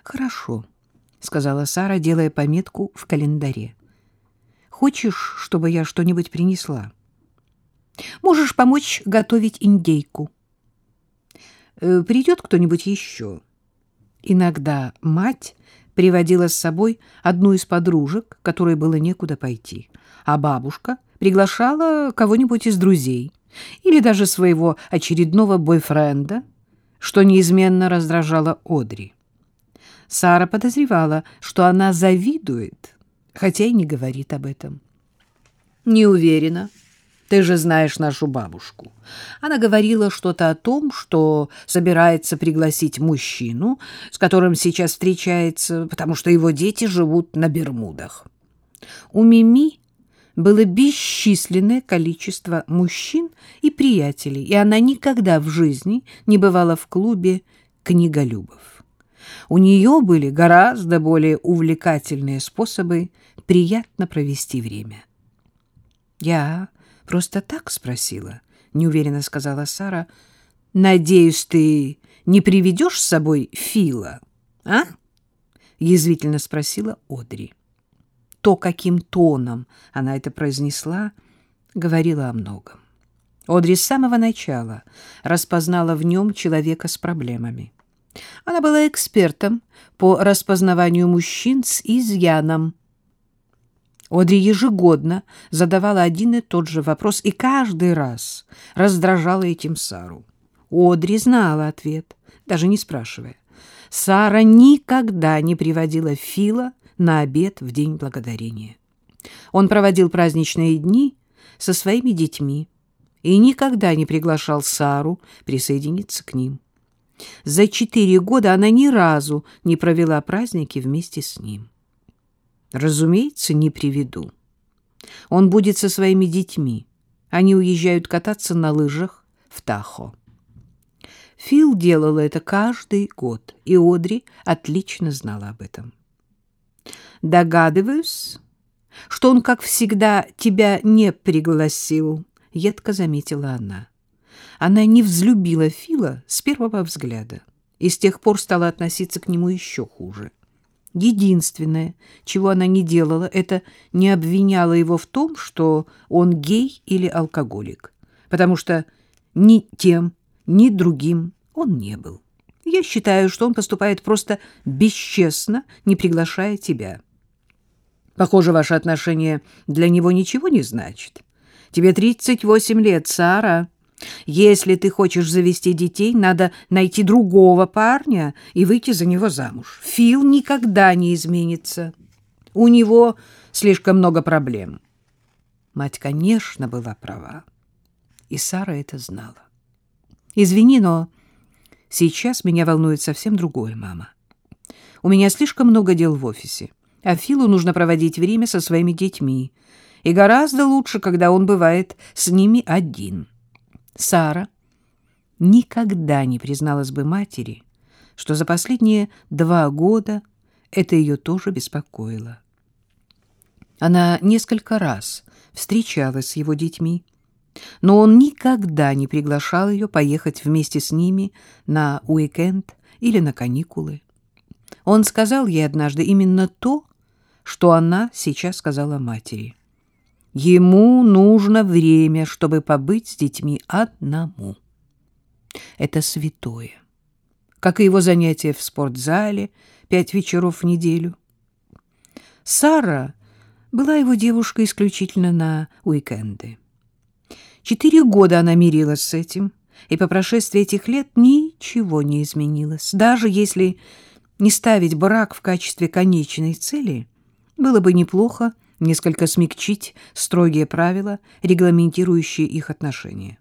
Хорошо, — сказала Сара, делая пометку в календаре. Хочешь, чтобы я что-нибудь принесла? Можешь помочь готовить индейку. Придет кто-нибудь еще? Иногда мать приводила с собой одну из подружек, которой было некуда пойти, а бабушка приглашала кого-нибудь из друзей или даже своего очередного бойфренда, что неизменно раздражало Одри. Сара подозревала, что она завидует, хотя и не говорит об этом. «Не уверена. Ты же знаешь нашу бабушку. Она говорила что-то о том, что собирается пригласить мужчину, с которым сейчас встречается, потому что его дети живут на Бермудах. У Мими было бесчисленное количество мужчин и приятелей, и она никогда в жизни не бывала в клубе книголюбов. У нее были гораздо более увлекательные способы приятно провести время». «Я просто так спросила», — неуверенно сказала Сара. «Надеюсь, ты не приведешь с собой Фила, а?» — язвительно спросила Одри. То, каким тоном она это произнесла, говорила о многом. Одри с самого начала распознала в нем человека с проблемами. Она была экспертом по распознаванию мужчин с изъяном. Одри ежегодно задавала один и тот же вопрос и каждый раз раздражала этим Сару. Одри знала ответ, даже не спрашивая. Сара никогда не приводила Фила на обед в День Благодарения. Он проводил праздничные дни со своими детьми и никогда не приглашал Сару присоединиться к ним. За 4 года она ни разу не провела праздники вместе с ним. Разумеется, не приведу. Он будет со своими детьми. Они уезжают кататься на лыжах в Тахо. Фил делал это каждый год, и Одри отлично знала об этом. «Догадываюсь, что он, как всегда, тебя не пригласил», — едко заметила она. Она не взлюбила Фила с первого взгляда и с тех пор стала относиться к нему еще хуже. Единственное, чего она не делала, это не обвиняла его в том, что он гей или алкоголик, потому что ни тем, ни другим он не был. Я считаю, что он поступает просто бесчестно, не приглашая тебя. Похоже, ваши отношения для него ничего не значат. Тебе 38 лет, Сара. Если ты хочешь завести детей, надо найти другого парня и выйти за него замуж. Фил никогда не изменится. У него слишком много проблем. Мать, конечно, была права. И Сара это знала. Извини, но сейчас меня волнует совсем другое, мама. У меня слишком много дел в офисе, а Филу нужно проводить время со своими детьми. И гораздо лучше, когда он бывает с ними один. Сара никогда не призналась бы матери, что за последние 2 года это ее тоже беспокоило. Она несколько раз встречалась с его детьми, но он никогда не приглашал ее поехать вместе с ними на уикенд или на каникулы. Он сказал ей однажды именно то, что она сейчас сказала матери. Ему нужно время, чтобы побыть с детьми одному. Это святое, как и его занятия в спортзале 5 вечеров в неделю. Сара была его девушкой исключительно на уикенды. 4 года она мирилась с этим, и по прошествии этих лет ничего не изменилось. Даже если не ставить брак в качестве конечной цели, было бы неплохо несколько смягчить строгие правила, регламентирующие их отношения.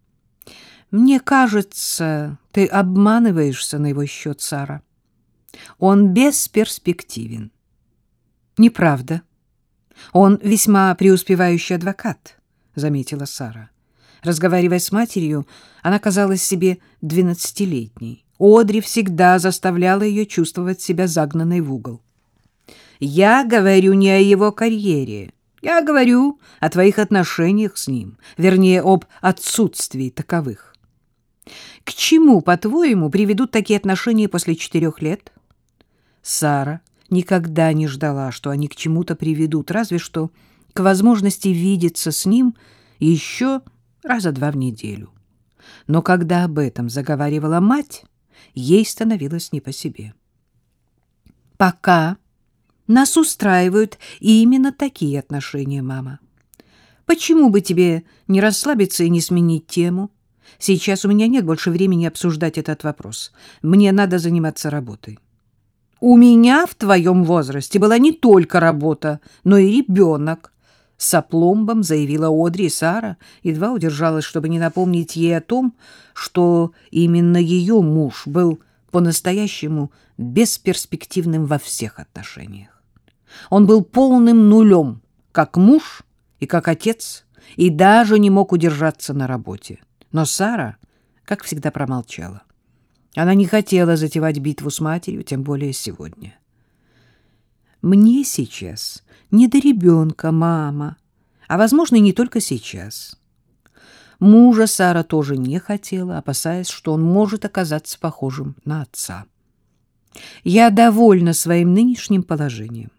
«Мне кажется, ты обманываешься на его счет, Сара. Он бесперспективен». «Неправда. Он весьма преуспевающий адвокат», — заметила Сара. Разговаривая с матерью, она казалась себе 12-летней. Одри всегда заставляла ее чувствовать себя загнанной в угол. «Я говорю не о его карьере. Я говорю о твоих отношениях с ним, вернее, об отсутствии таковых. К чему, по-твоему, приведут такие отношения после 4 лет? Сара никогда не ждала, что они к чему-то приведут, разве что к возможности видеться с ним еще раза 2 в неделю. Но когда об этом заговаривала мать, ей становилось не по себе. «Пока нас устраивают именно такие отношения, мама. Почему бы тебе не расслабиться и не сменить тему? Сейчас у меня нет больше времени обсуждать этот вопрос. Мне надо заниматься работой». «У меня в твоем возрасте была не только работа, но и ребенок», — с опломбом заявила Одри, и Сара едва удержалась, чтобы не напомнить ей о том, что именно ее муж был по-настоящему бесперспективным во всех отношениях. Он был полным нулем, как муж и как отец, и даже не мог удержаться на работе. Но Сара, как всегда, промолчала. Она не хотела затевать битву с матерью, тем более сегодня. «Мне сейчас не до ребенка, мама, а, возможно, и не только сейчас». Мужа Сара тоже не хотела, опасаясь, что он может оказаться похожим на отца. «Я довольна своим нынешним положением.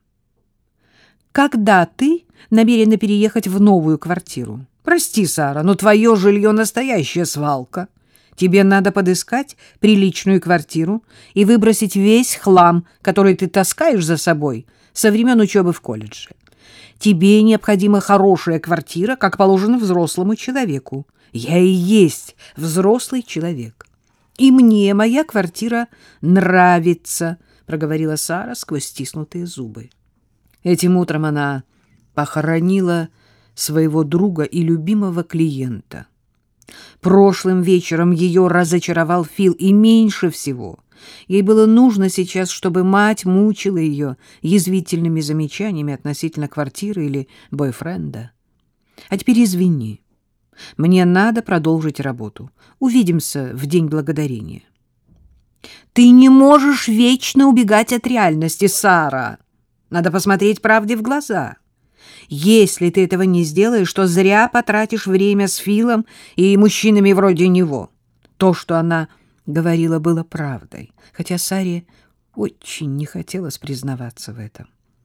Когда ты намерена переехать в новую квартиру? Прости, Сара, но твое жилье — настоящая свалка. Тебе надо подыскать приличную квартиру и выбросить весь хлам, который ты таскаешь за собой со времен учебы в колледже. Тебе необходима хорошая квартира, как положено взрослому человеку. Я и есть взрослый человек. И мне моя квартира нравится», — проговорила Сара сквозь стиснутые зубы. Этим утром она похоронила своего друга и любимого клиента. Прошлым вечером ее разочаровал Фил, и меньше всего ей было нужно сейчас, чтобы мать мучила ее язвительными замечаниями относительно квартиры или бойфренда. «А теперь извини, мне надо продолжить работу. Увидимся в День Благодарения». «Ты не можешь вечно убегать от реальности, Сара. Надо посмотреть правде в глаза. Если ты этого не сделаешь, то зря потратишь время с Филом и мужчинами вроде него». То, что она говорила, было правдой, хотя Саре очень не хотелось признаваться в этом.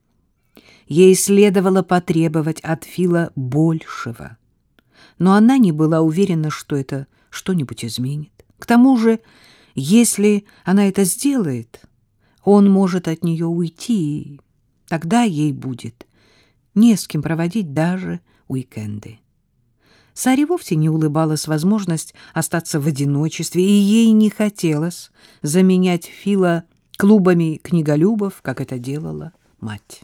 Ей следовало потребовать от Фила большего, но она не была уверена, что это что-нибудь изменит. К тому же, если она это сделает, он может от нее уйти, и тогда ей будет не с кем проводить даже уикенды. Саре вовсе не улыбалась возможность остаться в одиночестве, и ей не хотелось заменять Фила клубами книголюбов, как это делала мать.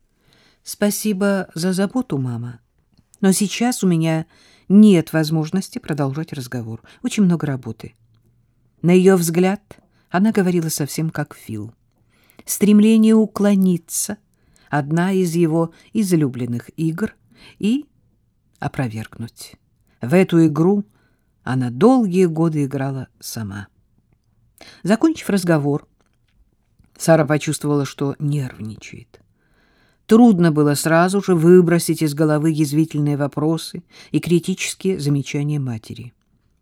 «Спасибо за заботу, мама, но сейчас у меня нет возможности продолжать разговор. Очень много работы». На ее взгляд она говорила совсем как Фил. Стремление уклониться — одна из его излюбленных игр, и опровергнуть. В эту игру она долгие годы играла сама. Закончив разговор, Сара почувствовала, что нервничает. Трудно было сразу же выбросить из головы язвительные вопросы и критические замечания матери.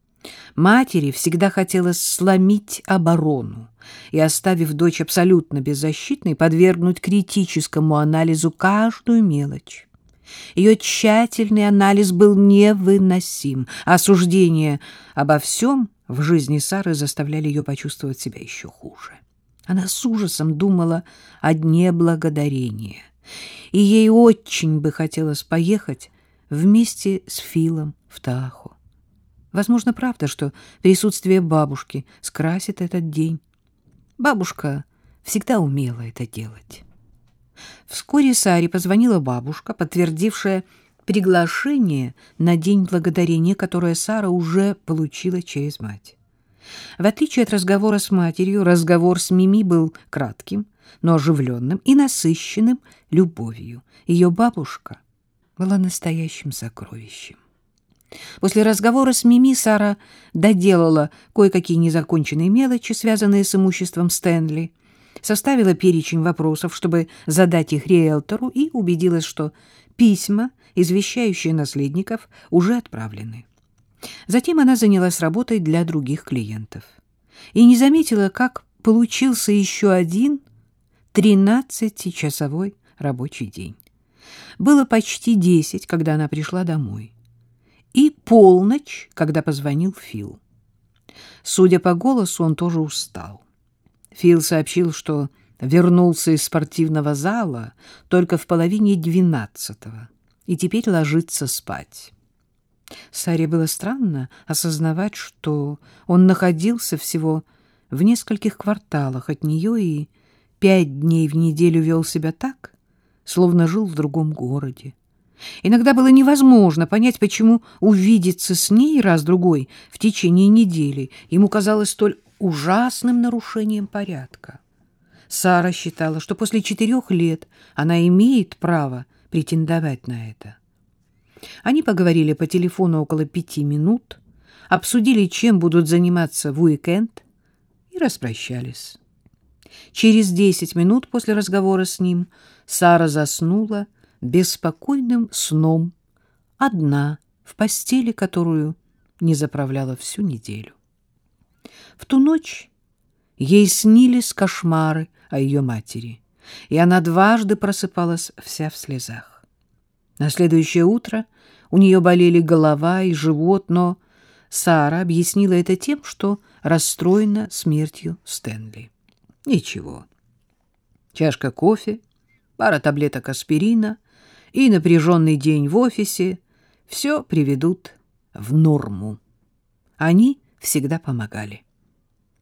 Матери всегда хотелось сломить оборону и, оставив дочь абсолютно беззащитной, подвергнуть критическому анализу каждую мелочь. Ее тщательный анализ был невыносим, а суждения обо всем в жизни Сары заставляли ее почувствовать себя еще хуже. Она с ужасом думала о Дне Благодарения, и ей очень бы хотелось поехать вместе с Филом в Таахо. Возможно, правда, что присутствие бабушки скрасит этот день. Бабушка всегда умела это делать. Вскоре Саре позвонила бабушка, подтвердившая приглашение на День Благодарения, которое Сара уже получила через мать. В отличие от разговора с матерью, разговор с Мими был кратким, но оживленным и насыщенным любовью. Ее бабушка была настоящим сокровищем. После разговора с Мими Сара доделала кое-какие незаконченные мелочи, связанные с имуществом Стэнли, составила перечень вопросов, чтобы задать их риэлтору, и убедилась, что письма, извещающие наследников, уже отправлены. Затем она занялась работой для других клиентов и не заметила, как получился еще один 13-часовой рабочий день. Было почти 10, когда она пришла домой. И полночь, когда позвонил Фил. Судя по голосу, он тоже устал. Фил сообщил, что вернулся из спортивного зала только в половине 12-го и теперь ложится спать. Саре было странно осознавать, что он находился всего в нескольких кварталах от нее и 5 дней в неделю вел себя так, словно жил в другом городе. Иногда было невозможно понять, почему увидеться с ней раз-другой в течение недели ему казалось столь ужасным нарушением порядка. Сара считала, что после 4 лет она имеет право претендовать на это. Они поговорили по телефону около 5 минут, обсудили, чем будут заниматься в уикенд, и распрощались. Через 10 минут после разговора с ним Сара заснула беспокойным сном, одна в постели, которую не заправляла всю неделю. В ту ночь ей снились кошмары о ее матери, и она дважды просыпалась вся в слезах. На следующее утро у нее болели голова и живот, но Сара объяснила это тем, что расстроена смертью Стэнли. Ничего. Чашка кофе, пара таблеток аспирина и напряженный день в офисе все приведут в норму. Они всегда помогали.